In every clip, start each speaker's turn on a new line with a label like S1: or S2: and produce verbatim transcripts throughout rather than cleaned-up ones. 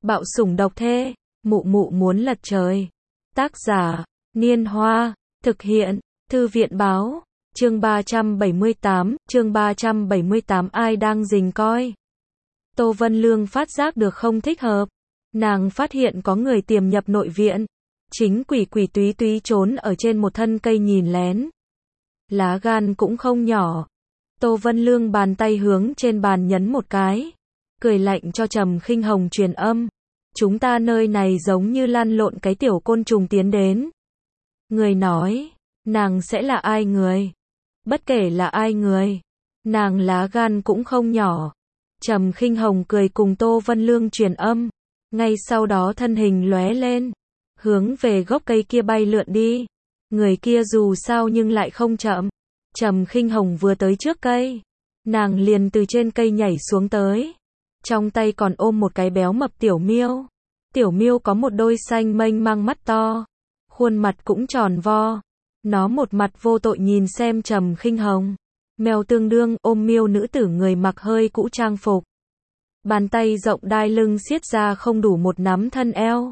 S1: Bạo sủng độc thê, mụ mụ muốn lật trời. Tác giả, Niên Hoa, thực hiện, Thư viện Báo, chương ba trăm bảy mươi tám, chương ba trăm bảy mươi tám ai đang rình coi. Tô Vân Lương phát giác được không thích hợp. Nàng phát hiện có người tiềm nhập nội viện. Chính quỷ quỷ túy túy trốn ở trên một thân cây nhìn lén. Lá gan cũng không nhỏ. Tô Vân Lương bàn tay hướng trên bàn nhấn một cái. Cười lạnh cho Trầm Khinh Hồng truyền âm. Chúng ta nơi này giống như lăn lộn cái tiểu côn trùng tiến đến. Người nói, nàng sẽ là ai người? Bất kể là ai người, nàng lá gan cũng không nhỏ. Trầm Khinh Hồng cười cùng Tô Vân Lương truyền âm. Ngay sau đó thân hình lóe lên. Hướng về gốc cây kia bay lượn đi. Người kia dù sao nhưng lại không chậm. Trầm Khinh Hồng vừa tới trước cây. Nàng liền từ trên cây nhảy xuống tới. Trong tay còn ôm một cái béo mập tiểu miêu. Tiểu miêu có một đôi xanh mênh mang mắt to. Khuôn mặt cũng tròn vo. Nó một mặt vô tội nhìn xem Trầm Khinh Hồng. Mèo tương đương ôm miêu nữ tử người mặc hơi cũ trang phục. Bàn tay rộng đai lưng siết ra không đủ một nắm thân eo.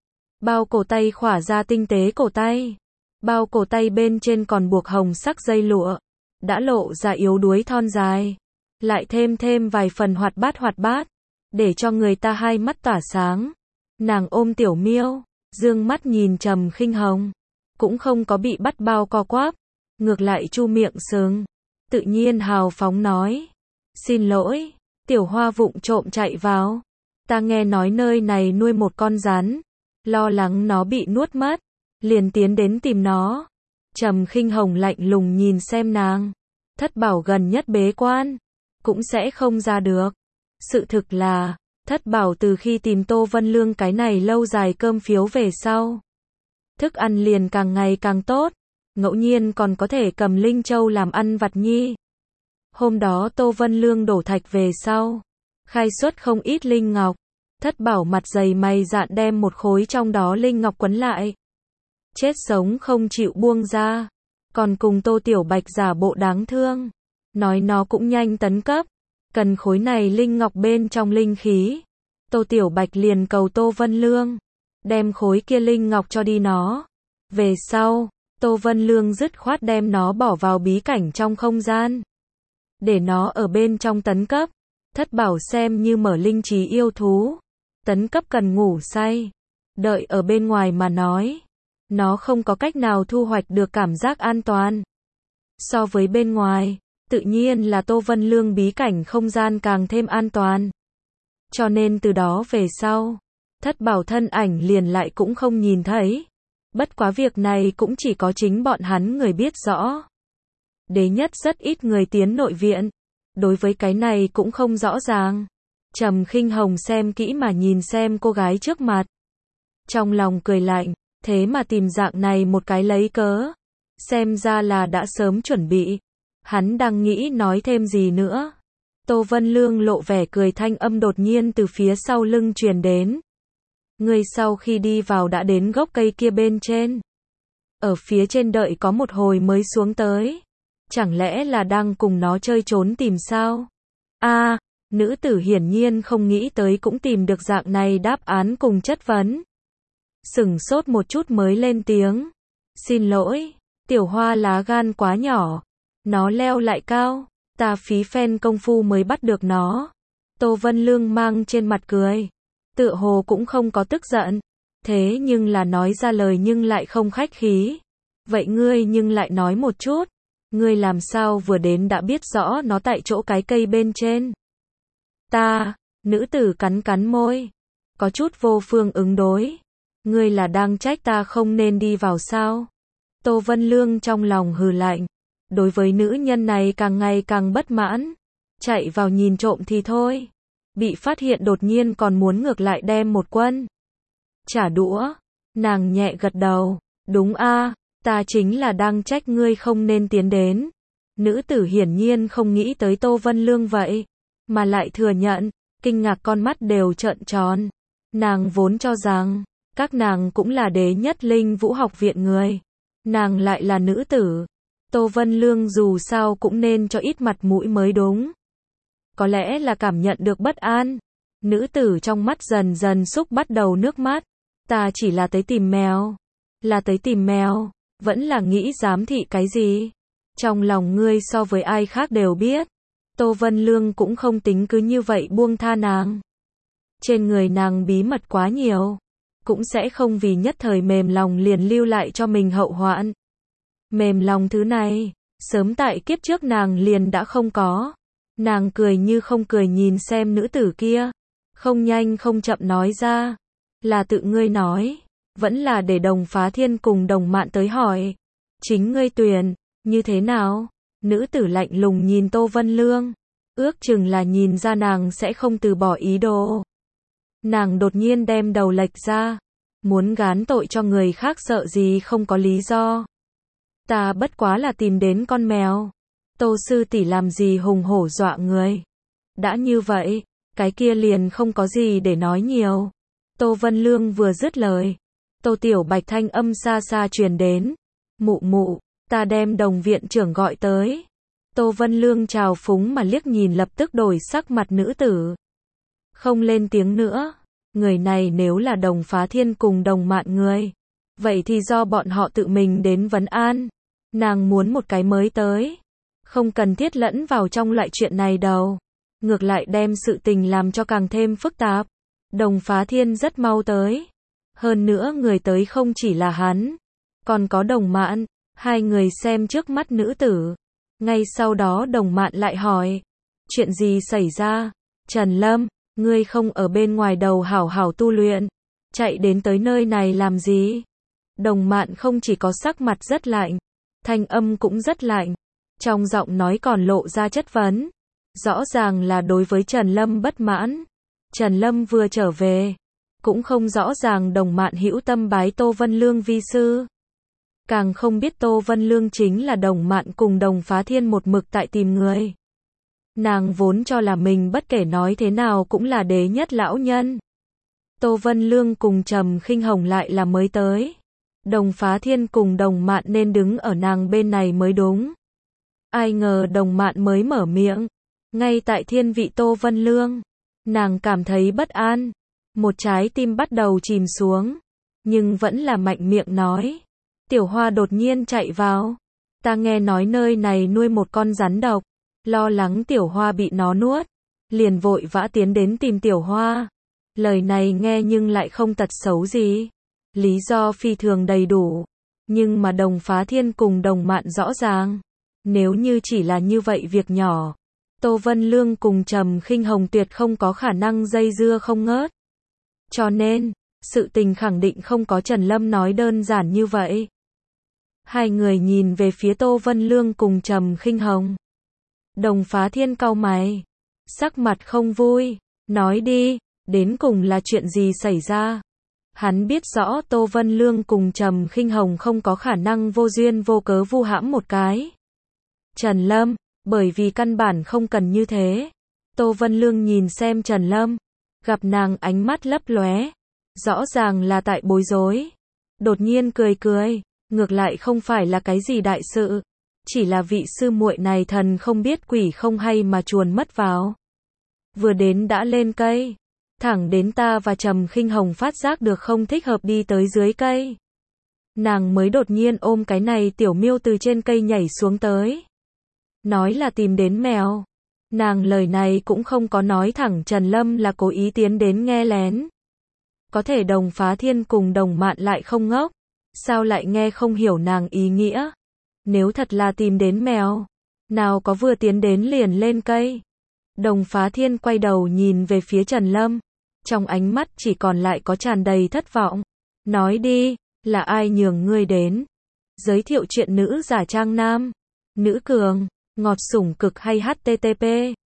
S1: Bao cổ tay khỏa ra tinh tế cổ tay. Bao cổ tay bên trên còn buộc hồng sắc dây lụa. Đã lộ ra yếu đuối thon dài. Lại thêm thêm vài phần hoạt bát hoạt bát. Để cho người ta hai mắt tỏa sáng. Nàng ôm tiểu miêu. Dương mắt nhìn Trầm Khinh Hồng. Cũng không có bị bắt bao co quắp. Ngược lại chu miệng sừng. Tự nhiên hào phóng nói. Xin lỗi. Tiểu Hoa vụng trộm chạy vào. Ta nghe nói nơi này nuôi một con rắn. Lo lắng nó bị nuốt mất. Liền tiến đến tìm nó. Trầm Khinh Hồng lạnh lùng nhìn xem nàng. Thất bảo gần nhất bế quan. Cũng sẽ không ra được. Sự thực là, Thất bảo từ khi tìm Tô Vân Lương cái này lâu dài cơm phiếu về sau. Thức ăn liền càng ngày càng tốt. Ngẫu nhiên còn có thể cầm linh châu làm ăn vặt nhi. Hôm đó Tô Vân Lương đổ thạch về sau. Khai xuất không ít linh ngọc. Thất bảo mặt dày mày dạn đem một khối trong đó linh ngọc quấn lại. Chết sống không chịu buông ra. Còn cùng Tô Tiểu Bạch giả bộ đáng thương. Nói nó cũng nhanh tấn cấp. Cần khối này linh ngọc bên trong linh khí. Tô Tiểu Bạch liền cầu Tô Vân Lương. Đem khối kia linh ngọc cho đi nó. Về sau, Tô Vân Lương dứt khoát đem nó bỏ vào bí cảnh trong không gian. Để nó ở bên trong tấn cấp. Thất bảo xem như mở linh trí yêu thú. Tấn cấp cần ngủ say. Đợi ở bên ngoài mà nói. Nó không có cách nào thu hoạch được cảm giác an toàn. So với bên ngoài, tự nhiên là Tô Vân Lương bí cảnh không gian càng thêm an toàn. Cho nên từ đó về sau, Thất bảo thân ảnh liền lại cũng không nhìn thấy. Bất quá việc này cũng chỉ có chính bọn hắn người biết rõ. Đế nhất rất ít người tiến nội viện. Đối với cái này cũng không rõ ràng. Trầm Khinh Hồng xem kỹ mà nhìn xem cô gái trước mặt. Trong lòng cười lạnh, thế mà tìm dạng này một cái lấy cớ. Xem ra là đã sớm chuẩn bị. Hắn đang nghĩ nói thêm gì nữa. Tô Vân Lương lộ vẻ cười thanh âm đột nhiên từ phía sau lưng truyền đến. Người sau khi đi vào đã đến gốc cây kia bên trên. Ở phía trên đợi có một hồi mới xuống tới. Chẳng lẽ là đang cùng nó chơi trốn tìm sao? A, à, nữ tử hiển nhiên không nghĩ tới cũng tìm được dạng này đáp án cùng chất vấn. Sửng sốt một chút mới lên tiếng. Xin lỗi, Tiểu Hoa lá gan quá nhỏ. Nó leo lại cao. Ta phí phen công phu mới bắt được nó. Tô Vân Lương mang trên mặt cười. Tựa hồ cũng không có tức giận. Thế nhưng là nói ra lời nhưng lại không khách khí. Vậy ngươi nhưng lại nói một chút. Ngươi làm sao vừa đến đã biết rõ nó tại chỗ cái cây bên trên. Ta, nữ tử cắn cắn môi. Có chút vô phương ứng đối. Ngươi là đang trách ta không nên đi vào sao? Tô Vân Lương trong lòng hừ lạnh. Đối với nữ nhân này càng ngày càng bất mãn. Chạy vào nhìn trộm thì thôi. Bị phát hiện đột nhiên còn muốn ngược lại đem một quân. Trả đũa. Nàng nhẹ gật đầu. Đúng a, ta chính là đang trách ngươi không nên tiến đến. Nữ tử hiển nhiên không nghĩ tới Tô Vân Lương vậy. Mà lại thừa nhận. Kinh ngạc con mắt đều trợn tròn. Nàng vốn cho rằng. Các nàng cũng là đế nhất linh vũ học viện người. Nàng lại là nữ tử. Tô Vân Lương dù sao cũng nên cho ít mặt mũi mới đúng. Có lẽ là cảm nhận được bất an. Nữ tử trong mắt dần dần xúc bắt đầu nước mắt. Ta chỉ là tới tìm mèo. Là tới tìm mèo. Vẫn là nghĩ giám thị cái gì? Trong lòng ngươi so với ai khác đều biết. Tô Vân Lương cũng không tính cứ như vậy buông tha nàng. Trên người nàng bí mật quá nhiều. Cũng sẽ không vì nhất thời mềm lòng liền lưu lại cho mình hậu hoạn. Mềm lòng thứ này, sớm tại kiếp trước nàng liền đã không có. Nàng cười như không cười nhìn xem nữ tử kia. Không nhanh không chậm nói ra. Là tự ngươi nói. Vẫn là để Đồng Phá Thiên cùng Đồng Mạn tới hỏi. Chính ngươi tuyển, như thế nào? Nữ tử lạnh lùng nhìn Tô Vân Lương. Ước chừng là nhìn ra nàng sẽ không từ bỏ ý đồ. Nàng đột nhiên đem đầu lệch ra. Muốn gán tội cho người khác sợ gì không có lý do. Ta bất quá là tìm đến con mèo. Tô sư tỷ làm gì hùng hổ dọa người. Đã như vậy, cái kia liền không có gì để nói nhiều. Tô Vân Lương vừa dứt lời. Tô Tiểu Bạch thanh âm xa xa truyền đến. Mụ mụ, ta đem Đồng viện trưởng gọi tới. Tô Vân Lương trào phúng mà liếc nhìn lập tức đổi sắc mặt nữ tử. Không lên tiếng nữa. Người này nếu là Đồng Phá Thiên cùng Đồng Mạn người. Vậy thì do bọn họ tự mình đến vấn an. Nàng muốn một cái mới tới. Không cần thiết lẫn vào trong loại chuyện này đâu. Ngược lại đem sự tình làm cho càng thêm phức tạp. Đồng Phá Thiên rất mau tới. Hơn nữa người tới không chỉ là hắn. Còn có Đồng Mạn. Hai người xem trước mắt nữ tử. Ngay sau đó Đồng Mạn lại hỏi. Chuyện gì xảy ra? Trần Lâm, ngươi không ở bên ngoài đầu hảo hảo tu luyện. Chạy đến tới nơi này làm gì? Đồng Mạn không chỉ có sắc mặt rất lạnh. Thanh âm cũng rất lạnh. Trong giọng nói còn lộ ra chất vấn. Rõ ràng là đối với Trần Lâm bất mãn. Trần Lâm vừa trở về. Cũng không rõ ràng Đồng Mạn hữu tâm bái Tô Vân Lương vi sư. Càng không biết Tô Vân Lương chính là Đồng Mạn cùng Đồng Phá Thiên một mực tại tìm người. Nàng vốn cho là mình bất kể nói thế nào cũng là đế nhất lão nhân. Tô Vân Lương cùng Trầm Khinh Hồng lại là mới tới. Đồng Phá Thiên cùng Đồng Mạn nên đứng ở nàng bên này mới đúng. Ai ngờ Đồng Mạn mới mở miệng. Ngay tại thiên vị Tô Vân Lương. Nàng cảm thấy bất an. Một trái tim bắt đầu chìm xuống. Nhưng vẫn là mạnh miệng nói. Tiểu Hoa đột nhiên chạy vào. Ta nghe nói nơi này nuôi một con rắn độc. Lo lắng Tiểu Hoa bị nó nuốt. Liền vội vã tiến đến tìm Tiểu Hoa. Lời này nghe nhưng lại không tật xấu gì. Lý do phi thường đầy đủ. Nhưng mà Đồng Phá Thiên cùng Đồng Mạn rõ ràng. Nếu như chỉ là như vậy việc nhỏ. Tô Vân Lương cùng Trầm Khinh Hồng tuyệt không có khả năng dây dưa không ngớt. Cho nên, sự tình khẳng định không có Trần Lâm nói đơn giản như vậy. Hai người nhìn về phía Tô Vân Lương cùng Trầm Khinh Hồng. Đồng Phá Thiên cau mày. Sắc mặt không vui. Nói đi, đến cùng là chuyện gì xảy ra? Hắn biết rõ Tô Vân Lương cùng Trầm Khinh Hồng không có khả năng vô duyên vô cớ vu hãm một cái. Trần Lâm, bởi vì căn bản không cần như thế. Tô Vân Lương nhìn xem Trần Lâm. Gặp nàng ánh mắt lấp lóe. Rõ ràng là tại bối rối. Đột nhiên cười cười. Ngược lại không phải là cái gì đại sự. Chỉ là vị sư muội này thần không biết quỷ không hay mà chuồn mất vào. Vừa đến đã lên cây. Thẳng đến ta và Trầm Khinh Hồng phát giác được không thích hợp đi tới dưới cây. Nàng mới đột nhiên ôm cái này tiểu miêu từ trên cây nhảy xuống tới. Nói là tìm đến mèo. Nàng lời này cũng không có nói thẳng Trần Lâm là cố ý tiến đến nghe lén. Có thể Đồng Phá Thiên cùng Đồng Mạn lại không ngốc. Sao lại nghe không hiểu nàng ý nghĩa? Nếu thật là tìm đến mèo. Nào có vừa tiến đến liền lên cây. Đồng Phá Thiên quay đầu nhìn về phía Trần Lâm. Trong ánh mắt chỉ còn lại có tràn đầy thất vọng. Nói đi, là ai nhường ngươi đến? Giới thiệu chuyện nữ giả trang nam. Nữ cường, ngọt sủng cực hay http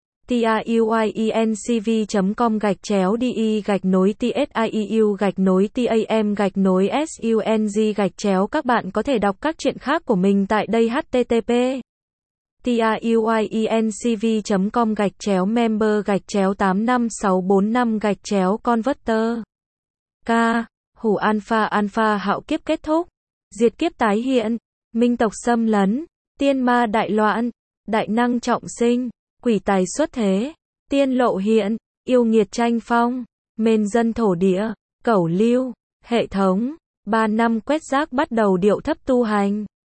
S1: tiuyencv.com gạch chéo đi gạch nối tsiu gạch nối tam gạch nối sung gạch chéo. Các bạn có thể đọc các chuyện khác của mình tại đây. Http tiuyencv.com gạch chéo member gạch chéo tám năm sáu bốn năm gạch chéo converter. K. Hủ alpha alpha hạo kiếp kết thúc. Diệt kiếp tái hiện. Minh tộc xâm lấn. Tiên ma đại loạn. Đại năng trọng sinh. Quỷ tài xuất thế. Tiên lộ hiện. yêu nghiệt tranh phong, mên dân thổ địa, cẩu lưu, hệ thống, ba năm quét rác bắt đầu điệu thấp tu hành.